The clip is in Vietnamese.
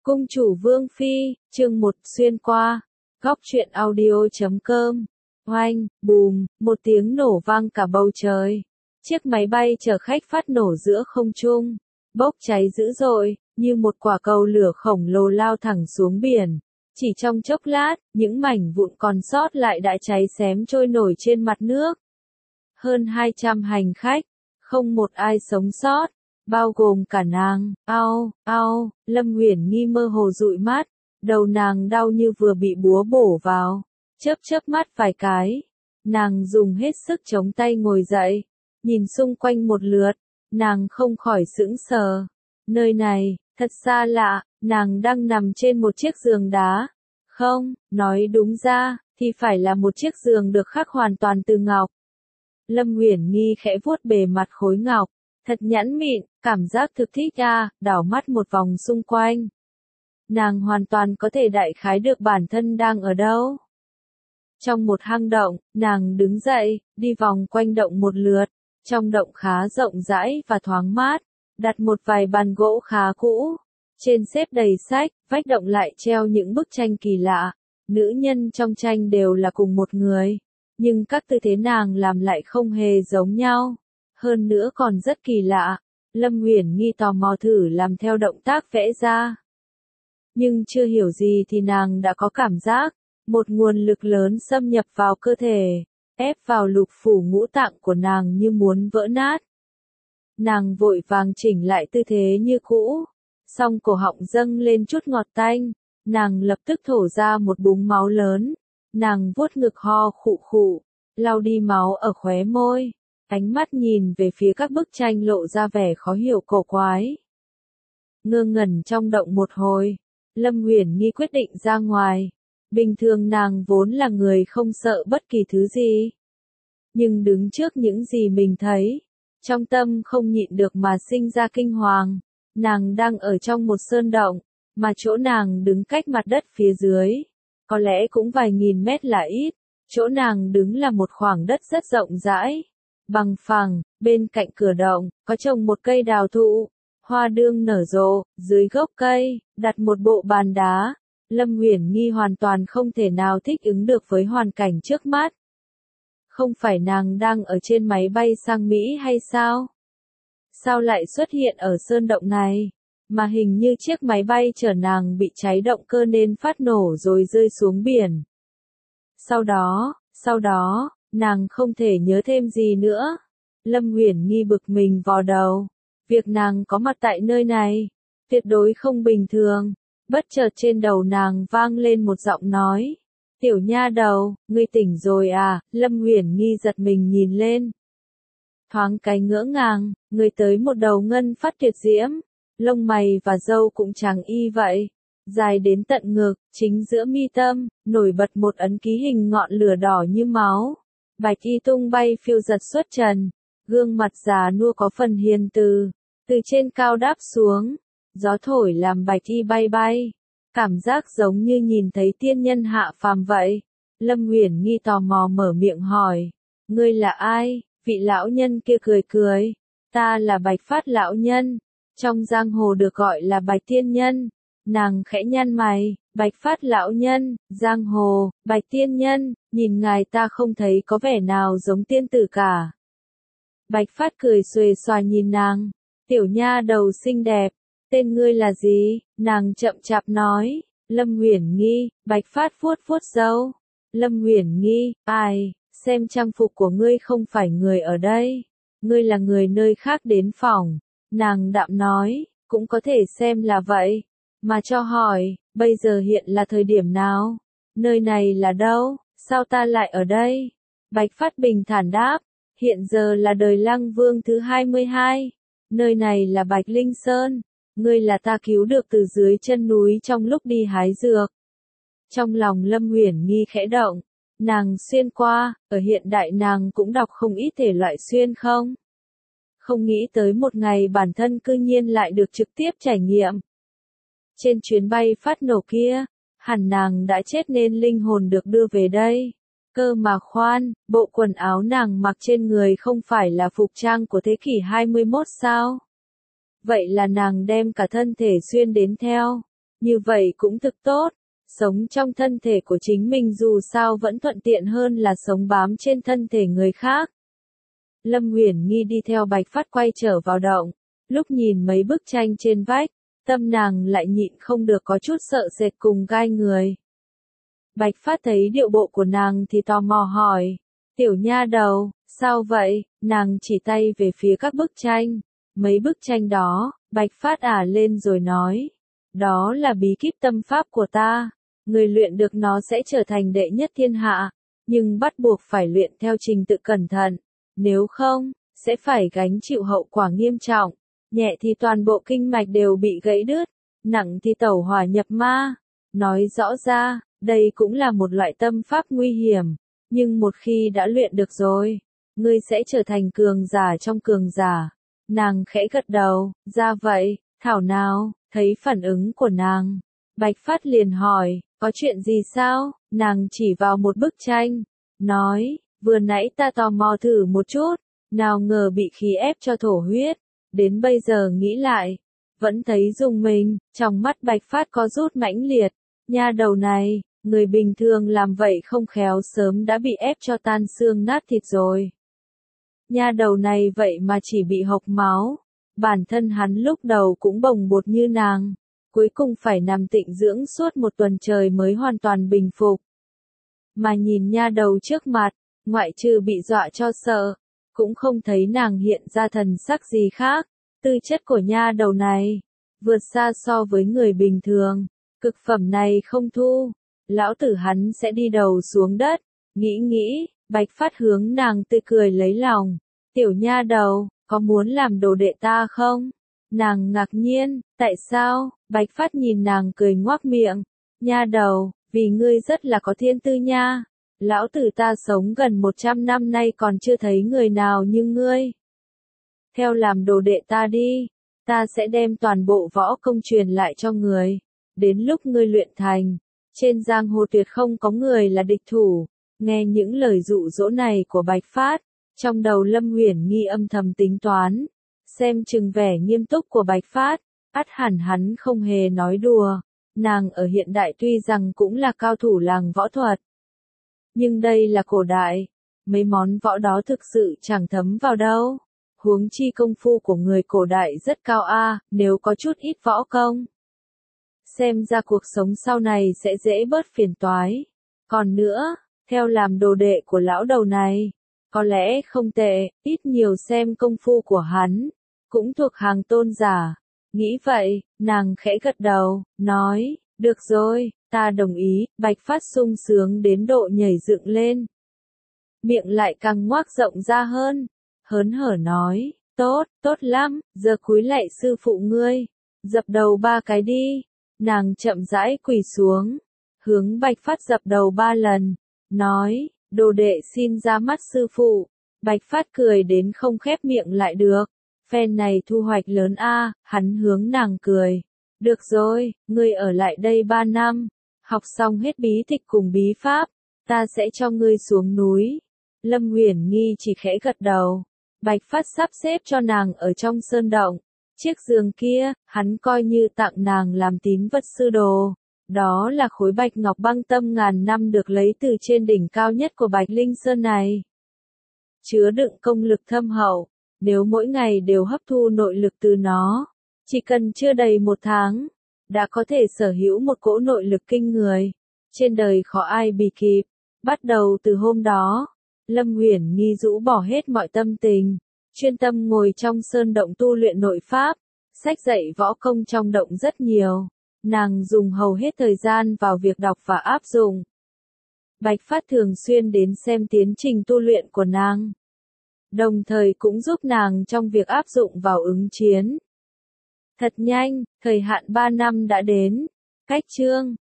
Cung chủ Vương Phi, chương 1 xuyên qua, góc truyện audio.com. Oanh, bùm, một tiếng nổ vang cả bầu trời. Chiếc máy bay chở khách phát nổ giữa không trung, bốc cháy dữ dội, như một quả cầu lửa khổng lồ lao thẳng xuống biển. Chỉ trong chốc lát, những mảnh vụn còn sót lại đã cháy xém trôi nổi trên mặt nước. Hơn 200 hành khách, không một ai sống sót, bao gồm cả nàng. Ao, Lâm Uyển Nghi mơ hồ dụi mắt, đầu nàng đau như vừa bị búa bổ vào, chớp mắt vài cái. Nàng dùng hết sức chống tay ngồi dậy, nhìn xung quanh một lượt, nàng không khỏi sững sờ. Nơi này, thật xa lạ, nàng đang nằm trên một chiếc giường đá. Không, nói đúng ra, thì phải là một chiếc giường được khắc hoàn toàn từ ngọc. Lâm Uyển Nghi khẽ vuốt bề mặt khối ngọc, thật nhẵn mịn, cảm giác thực thích đảo mắt một vòng xung quanh. Nàng hoàn toàn có thể đại khái được bản thân đang ở đâu. Trong một hang động, nàng đứng dậy, đi vòng quanh động một lượt. Trong động khá rộng rãi và thoáng mát, đặt một vài bàn gỗ khá cũ. Trên xếp đầy sách, vách động lại treo những bức tranh kỳ lạ. Nữ nhân trong tranh đều là cùng một người, nhưng các tư thế nàng làm lại không hề giống nhau. Hơn nữa còn rất kỳ lạ. Lâm Uyển Nghi tò mò thử làm theo động tác vẽ ra. Nhưng chưa hiểu gì thì nàng đã có cảm giác, một nguồn lực lớn xâm nhập vào cơ thể, ép vào lục phủ ngũ tạng của nàng như muốn vỡ nát. Nàng vội vàng chỉnh lại tư thế như cũ, song cổ họng dâng lên chút ngọt tanh, nàng lập tức thổ ra một búng máu lớn. Nàng vuốt ngực ho khụ khụ, lau đi máu ở khóe môi, ánh mắt nhìn về phía các bức tranh lộ ra vẻ khó hiểu cổ quái. Ngơ ngẩn trong động một hồi, Lâm Uyển Nghi quyết định ra ngoài. Bình thường nàng vốn là người không sợ bất kỳ thứ gì. Nhưng đứng trước những gì mình thấy, trong tâm không nhịn được mà sinh ra kinh hoàng. Nàng đang ở trong một sơn động, mà chỗ nàng đứng cách mặt đất phía dưới, có lẽ cũng vài nghìn mét là ít. Chỗ nàng đứng là một khoảng đất rất rộng rãi, bằng phẳng, bên cạnh cửa động, có trồng một cây đào thụ, hoa đương nở rộ, dưới gốc cây, đặt một bộ bàn đá. Lâm Uyển Nghi hoàn toàn không thể nào thích ứng được với hoàn cảnh trước mắt. Không phải nàng đang ở trên máy bay sang Mỹ hay sao? Sao lại xuất hiện ở sơn động này? Mà hình như chiếc máy bay chở nàng bị cháy động cơ nên phát nổ rồi rơi xuống biển. Sau đó, nàng không thể nhớ thêm gì nữa. Lâm Uyển Nghi bực mình vò đầu. Việc nàng có mặt tại nơi này, tuyệt đối không bình thường. Bất chợt trên đầu nàng vang lên một giọng nói. Tiểu nha đầu, ngươi tỉnh rồi à? Lâm Uyển Nghi giật mình nhìn lên. Thoáng cái ngỡ ngàng, người tới một đầu ngân phát tuyệt diễm. Lông mày và râu cũng trắng y vậy. Dài đến tận ngực, chính giữa mi tâm, nổi bật một ấn ký hình ngọn lửa đỏ như máu. Bạch y tung bay phiêu giật xuất trần. Gương mặt già nua có phần hiền từ. Từ trên cao đáp xuống. Gió thổi làm bạch y bay bay. Cảm giác giống như nhìn thấy tiên nhân hạ phàm vậy. Lâm Uyển Nghi tò mò mở miệng hỏi. Ngươi là ai? Vị lão nhân kia cười cười. Ta là Bạch Phát lão nhân. Trong giang hồ được gọi là Bạch Tiên Nhân. Nàng khẽ nhăn mày. Bạch Phát lão nhân, giang hồ, Bạch Tiên Nhân, nhìn ngài ta không thấy có vẻ nào giống tiên tử cả. Bạch Phát cười xuề xòa nhìn nàng. Tiểu nha đầu xinh đẹp. Tên ngươi là gì? Nàng chậm chạp nói. Lâm Uyển Nghi. Bạch Phát vuốt râu. Lâm Uyển Nghi, ai, xem trang phục của ngươi không phải người ở đây. Ngươi là người nơi khác đến phỏng. Nàng đạm nói, cũng có thể xem là vậy. Mà cho hỏi, bây giờ hiện là thời điểm nào? Nơi này là đâu? Sao ta lại ở đây? Bạch Phát bình thản đáp, hiện giờ là đời Lăng Vương thứ 22. Nơi này là Bạch Linh Sơn. Ngươi là ta cứu được từ dưới chân núi trong lúc đi hái dược. Trong lòng Lâm Uyển Nghi khẽ động. Nàng xuyên qua, ở hiện đại nàng cũng đọc không ít thể loại xuyên không? Không nghĩ tới một ngày bản thân cư nhiên lại được trực tiếp trải nghiệm. Trên chuyến bay phát nổ kia, hẳn nàng đã chết nên linh hồn được đưa về đây. Cơ mà khoan, bộ quần áo nàng mặc trên người không phải là phục trang của thế kỷ 21 sao? Vậy là nàng đem cả thân thể xuyên đến theo. Như vậy cũng thực tốt. Sống trong thân thể của chính mình dù sao vẫn thuận tiện hơn là sống bám trên thân thể người khác. Lâm Uyển Nghi đi theo Bạch Phát quay trở vào động. Lúc nhìn mấy bức tranh trên vách, tâm nàng lại nhịn không được có chút sợ sệt cùng gai người. Bạch Phát thấy điệu bộ của nàng thì tò mò hỏi. Tiểu nha đầu, sao vậy? Nàng chỉ tay về phía các bức tranh. Mấy bức tranh đó, Bạch Phát lên rồi nói. Đó là bí kíp tâm pháp của ta. Người luyện được nó sẽ trở thành đệ nhất thiên hạ. Nhưng bắt buộc phải luyện theo trình tự cẩn thận. Nếu không, sẽ phải gánh chịu hậu quả nghiêm trọng. Nhẹ thì toàn bộ kinh mạch đều bị gãy đứt. Nặng thì tẩu hỏa nhập ma. Nói rõ ra, đây cũng là một loại tâm pháp nguy hiểm. Nhưng một khi đã luyện được rồi, ngươi sẽ trở thành cường giả trong cường giả. Nàng khẽ gật đầu, ra vậy, thảo nào, thấy phản ứng của nàng. Bạch Phát liền hỏi, có chuyện gì sao? Nàng chỉ vào một bức tranh, nói, vừa nãy ta tò mò thử một chút, nào ngờ bị khí ép cho thổ huyết. Đến bây giờ nghĩ lại, vẫn thấy rùng mình, trong mắt Bạch Phát có rút mãnh liệt. Nha đầu này, người bình thường làm vậy không khéo sớm đã bị ép cho tan xương nát thịt rồi. Nha đầu này vậy mà chỉ bị hộc máu. Bản thân hắn lúc đầu cũng bồng bột như nàng. Cuối cùng phải nằm tịnh dưỡng suốt một tuần trời mới hoàn toàn bình phục. Mà nhìn nha đầu trước mặt, ngoại trừ bị dọa cho sợ, cũng không thấy nàng hiện ra thần sắc gì khác. Tư chất của nha đầu này, vượt xa so với người bình thường. Cực phẩm này không thu, lão tử hắn sẽ đi đầu xuống đất. Nghĩ, Bạch Phát hướng nàng tươi cười lấy lòng. Tiểu nha đầu, có muốn làm đồ đệ ta không? Nàng ngạc nhiên, tại sao? Bạch Phát nhìn nàng cười ngoác miệng. Nha đầu, vì ngươi rất là có thiên tư nha. Lão tử ta sống gần 100 năm nay còn chưa thấy người nào như ngươi. Theo làm đồ đệ ta đi, ta sẽ đem toàn bộ võ công truyền lại cho người. Đến lúc ngươi luyện thành, trên giang hồ tuyệt không có người là địch thủ. Nghe những lời dụ dỗ này của Bạch Phát, trong đầu Lâm Uyển Nghi âm thầm tính toán. Xem chừng vẻ nghiêm túc của Bạch Phát, ắt hẳn hắn không hề nói đùa. Nàng ở hiện đại tuy rằng cũng là cao thủ làng võ thuật. Nhưng đây là cổ đại, mấy món võ đó thực sự chẳng thấm vào đâu. Huống chi công phu của người cổ đại rất cao nếu có chút ít võ công. Xem ra cuộc sống sau này sẽ dễ bớt phiền toái. Còn nữa, theo làm đồ đệ của lão đầu này, có lẽ không tệ, ít nhiều xem công phu của hắn, cũng thuộc hàng tôn giả. Nghĩ vậy, nàng khẽ gật đầu, nói, được rồi, ta đồng ý. Bạch Phát sung sướng đến độ nhảy dựng lên. Miệng lại càng ngoác rộng ra hơn, hớn hở nói, tốt lắm, giờ cúi lạy sư phụ ngươi, dập đầu 3 cái đi. Nàng chậm rãi quỳ xuống, hướng Bạch Phát dập đầu 3 lần, nói, đồ đệ xin ra mắt sư phụ. Bạch Phát cười đến không khép miệng lại được, phen này thu hoạch lớn hắn hướng nàng cười. Được rồi, ngươi ở lại đây 3 năm, học xong hết bí tịch cùng bí pháp, ta sẽ cho ngươi xuống núi. Lâm Uyển Nghi chỉ khẽ gật đầu. Bạch Phát sắp xếp cho nàng ở trong sơn động. Chiếc giường kia, hắn coi như tặng nàng làm tín vật sư đồ. Đó là khối bạch ngọc băng tâm ngàn năm được lấy từ trên đỉnh cao nhất của Bạch Linh Sơn này. Chứa đựng công lực thâm hậu, nếu mỗi ngày đều hấp thu nội lực từ nó, chỉ cần chưa đầy 1 tháng, đã có thể sở hữu một cỗ nội lực kinh người. Trên đời khó ai bì kịp. Bắt đầu từ hôm đó, Lâm Uyển Nghi rũ bỏ hết mọi tâm tình, chuyên tâm ngồi trong sơn động tu luyện nội pháp. Sách dạy võ công trong động rất nhiều, nàng dùng hầu hết thời gian vào việc đọc và áp dụng. Bạch Phát thường xuyên đến xem tiến trình tu luyện của nàng, đồng thời cũng giúp nàng trong việc áp dụng vào ứng chiến. Thật nhanh, thời hạn 3 năm đã đến. Cách chương